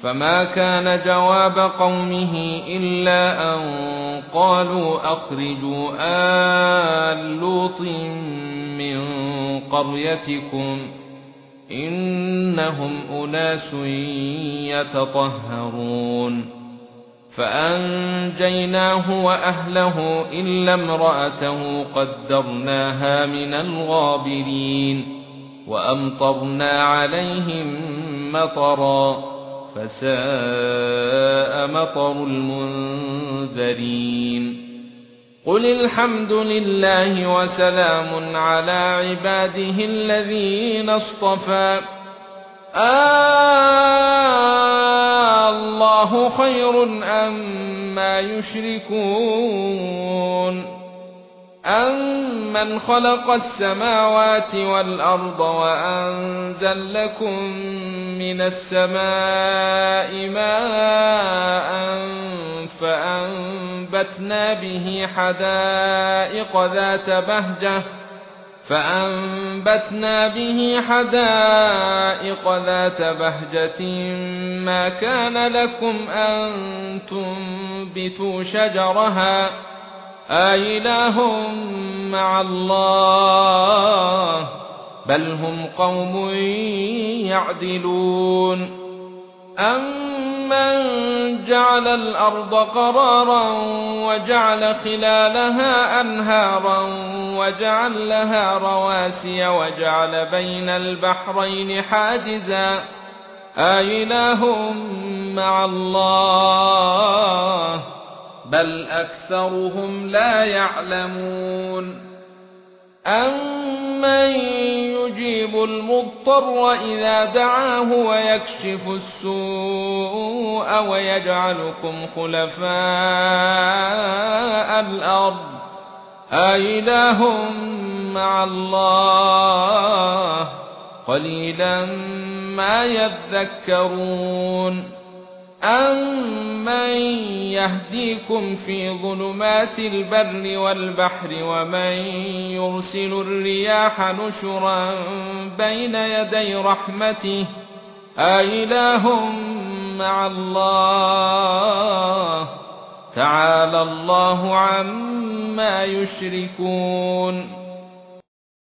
فما كان جواب قومه إلا أن قالوا أخرجوا آل لوط من قريتكم إنهم أناس يتطهرون فأنجيناه وأهله إلا امرأته قدرناها من الغابرين وأمطرنا عليهم مطرا فساء مطر المنذرين قل الحمد لله وسلام على عباده الذين اصطفى الله خير أما يشركون أمن خلق السماوات والأرض وأنزل لكم من السماء ماء فأنبتنا به حدائق ذات بهجة ما كان لكم أن تنبتوا شجرها أإله مع الله بل هم قوم يعدلون أمن جعل الأرض قرارا وجعل خلالها أنهارا وجعل لها رواسي وجعل بين البحرين حاجزا أإله مع الله بل أكثرهم لا يعلمون أمن يجيب المضطر إذا دعاه ويكشف السوء ويجعلكم خلفاء الأرض أإله مع الله قليلا ما يذكرون أمن يهديكم في ظلمات البر والبحر ومن يرسل الرياح نشرا بين يدي رحمته أإله مع الله تعالى الله عما يشركون